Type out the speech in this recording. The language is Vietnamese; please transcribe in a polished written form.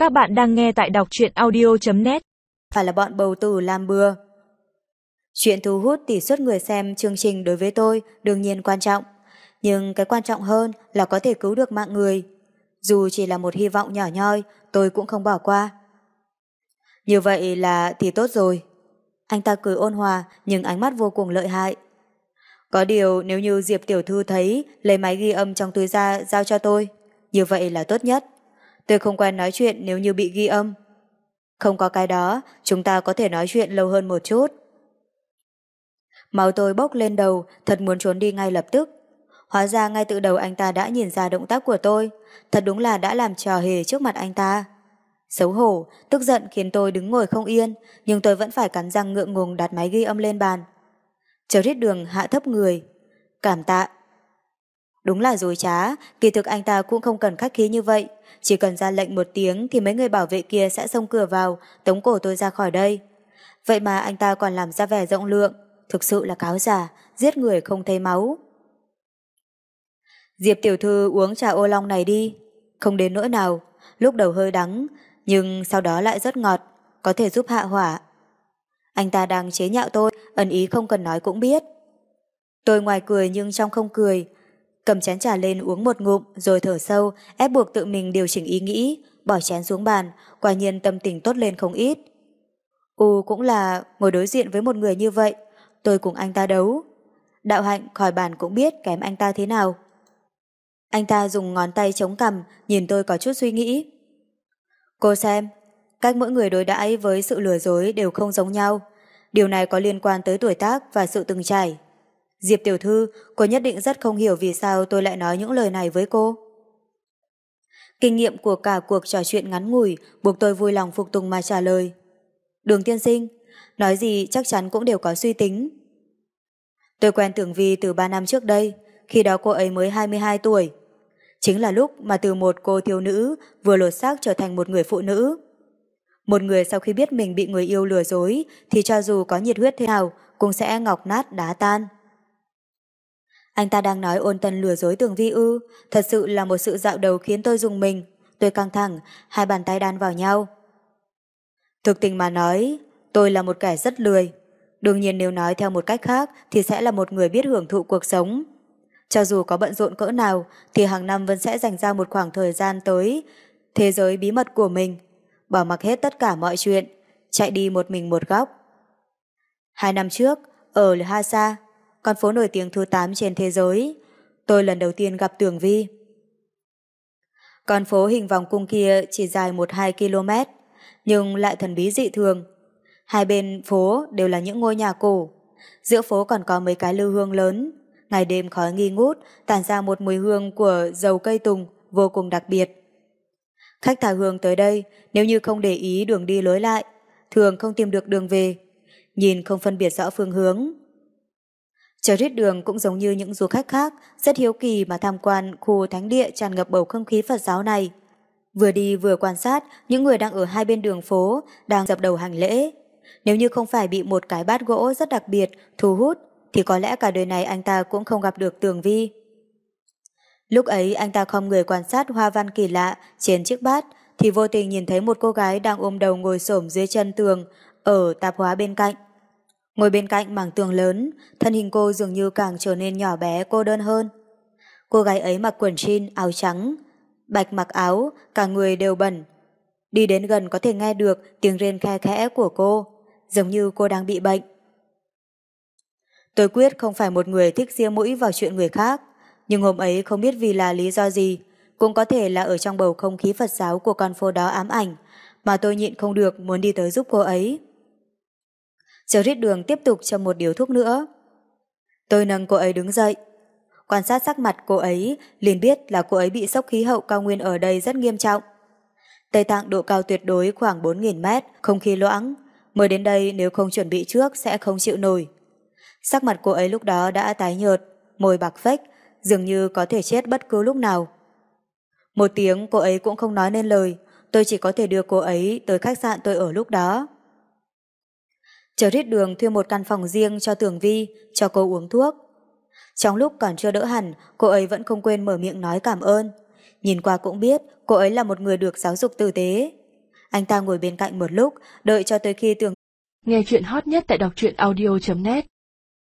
Các bạn đang nghe tại đọc truyện audio.net. Phải là bọn bầu tử làm bừa. Chuyện thu hút tỷ suất người xem chương trình đối với tôi đương nhiên quan trọng, nhưng cái quan trọng hơn là có thể cứu được mạng người. Dù chỉ là một hy vọng nhỏ nhoi, tôi cũng không bỏ qua. Như vậy là thì tốt rồi. Anh ta cười ôn hòa nhưng ánh mắt vô cùng lợi hại. Có điều nếu như Diệp tiểu thư thấy lấy máy ghi âm trong túi ra giao cho tôi, như vậy là tốt nhất. Tôi không quen nói chuyện nếu như bị ghi âm. Không có cái đó, chúng ta có thể nói chuyện lâu hơn một chút. Máu tôi bốc lên đầu, thật muốn trốn đi ngay lập tức. Hóa ra ngay từ đầu anh ta đã nhìn ra động tác của tôi, thật đúng là đã làm trò hề trước mặt anh ta. Xấu hổ, tức giận khiến tôi đứng ngồi không yên, nhưng tôi vẫn phải cắn răng ngượng ngùng đặt máy ghi âm lên bàn. Chờ rít đường hạ thấp người. Cảm tạ. Đúng là dối trá, kỳ thực anh ta cũng không cần khách khí như vậy. Chỉ cần ra lệnh một tiếng thì mấy người bảo vệ kia sẽ xông cửa vào, tống cổ tôi ra khỏi đây. Vậy mà anh ta còn làm ra vẻ rộng lượng, thực sự là cáo giả, giết người không thấy máu. Diệp tiểu thư uống trà ô long này đi. Không đến nỗi nào, lúc đầu hơi đắng, nhưng sau đó lại rất ngọt, có thể giúp hạ hỏa. Anh ta đang chế nhạo tôi, ẩn ý không cần nói cũng biết. Tôi ngoài cười nhưng trong không cười, cầm chén trà lên uống một ngụm rồi thở sâu, ép buộc tự mình điều chỉnh ý nghĩ, bỏ chén xuống bàn, quả nhiên tâm tình tốt lên không ít. Cũng là ngồi đối diện với một người như vậy, tôi cùng anh ta đấu. Đạo Hạnh khỏi bàn cũng biết kém anh ta thế nào. Anh ta dùng ngón tay chống cằm, nhìn tôi có chút suy nghĩ. Cô xem, cách mỗi người đối đãi với sự lừa dối đều không giống nhau. Điều này có liên quan tới tuổi tác và sự từng trải. Diệp tiểu thư, cô nhất định rất không hiểu vì sao tôi lại nói những lời này với cô. Kinh nghiệm của cả cuộc trò chuyện ngắn ngủi buộc tôi vui lòng phục tùng mà trả lời. Đường tiên sinh, nói gì chắc chắn cũng đều có suy tính. Tôi quen Tưởng Vi từ 3 năm trước đây, khi đó cô ấy mới 22 tuổi. Chính là lúc mà từ một cô thiếu nữ vừa lột xác trở thành một người phụ nữ. Một người sau khi biết mình bị người yêu lừa dối thì cho dù có nhiệt huyết thế nào cũng sẽ ngọc nát đá tan. Anh ta đang nói ôn tần lừa dối Tưởng Vi ư? Thật sự là một sự dạo đầu khiến tôi rùng mình. Tôi căng thẳng, hai bàn tay đan vào nhau. Thực tình mà nói, tôi là một kẻ rất lười. Đương nhiên nếu nói theo một cách khác thì sẽ là một người biết hưởng thụ cuộc sống. Cho dù có bận rộn cỡ nào thì hàng năm vẫn sẽ dành ra một khoảng thời gian tới thế giới bí mật của mình, bỏ mặc hết tất cả mọi chuyện, chạy đi một mình một góc. 2 năm trước, ở Lhasa, con phố nổi tiếng thứ 8 trên thế giới, tôi lần đầu tiên gặp Tưởng Vi. Con phố hình vòng cung kia chỉ dài 1-2 km, nhưng lại thần bí dị thường. Hai bên phố đều là những ngôi nhà cổ, giữa phố còn có mấy cái lư hương lớn, ngày đêm khói nghi ngút, tản ra một mùi hương của dầu cây tùng vô cùng đặc biệt. Khách thả hương tới đây, nếu như không để ý đường đi lối lại, thường không tìm được đường về, nhìn không phân biệt rõ phương hướng. Chờ rít đường cũng giống như những du khách khác, rất hiếu kỳ mà tham quan khu thánh địa tràn ngập bầu không khí Phật giáo này. Vừa đi vừa quan sát những người đang ở hai bên đường phố đang dập đầu hành lễ. Nếu như không phải bị một cái bát gỗ rất đặc biệt thu hút thì có lẽ cả đời này anh ta cũng không gặp được Tưởng Vi. Lúc ấy anh ta khom người quan sát hoa văn kỳ lạ trên chiếc bát thì vô tình nhìn thấy một cô gái đang ôm đầu ngồi xổm dưới chân tường ở tạp hóa bên cạnh. Ngồi bên cạnh mảng tường lớn, thân hình cô dường như càng trở nên nhỏ bé cô đơn hơn. Cô gái ấy mặc quần jean áo trắng, bạch mặc áo, cả người đều bẩn. Đi đến gần có thể nghe được tiếng rên khe khẽ của cô, giống như cô đang bị bệnh. Tôi quyết không phải một người thích ria mũi vào chuyện người khác, nhưng hôm ấy không biết vì là lý do gì, cũng có thể là ở trong bầu không khí Phật giáo của con phố đó ám ảnh, mà tôi nhịn không được muốn đi tới giúp cô ấy. Chờ rít đường tiếp tục châm một điếu thuốc nữa. Tôi nâng cô ấy đứng dậy. Quan sát sắc mặt cô ấy, liền biết là cô ấy bị sốc khí hậu cao nguyên ở đây rất nghiêm trọng. Tây Tạng độ cao tuyệt đối khoảng 4.000 mét, không khí loãng. Mới đến đây nếu không chuẩn bị trước sẽ không chịu nổi. Sắc mặt cô ấy lúc đó đã tái nhợt, môi bạc phách, dường như có thể chết bất cứ lúc nào. Một tiếng cô ấy cũng không nói nên lời, tôi chỉ có thể đưa cô ấy tới khách sạn tôi ở lúc đó. Chờ rít đường thuê một căn phòng riêng cho Tưởng Vi, cho cô uống thuốc. Trong lúc còn chưa đỡ hẳn, cô ấy vẫn không quên mở miệng nói cảm ơn. Nhìn qua cũng biết cô ấy là một người được giáo dục tử tế. Anh ta ngồi bên cạnh một lúc, đợi cho tới khi Tường Nghe chuyện hot nhất tại đọc truyện audio.net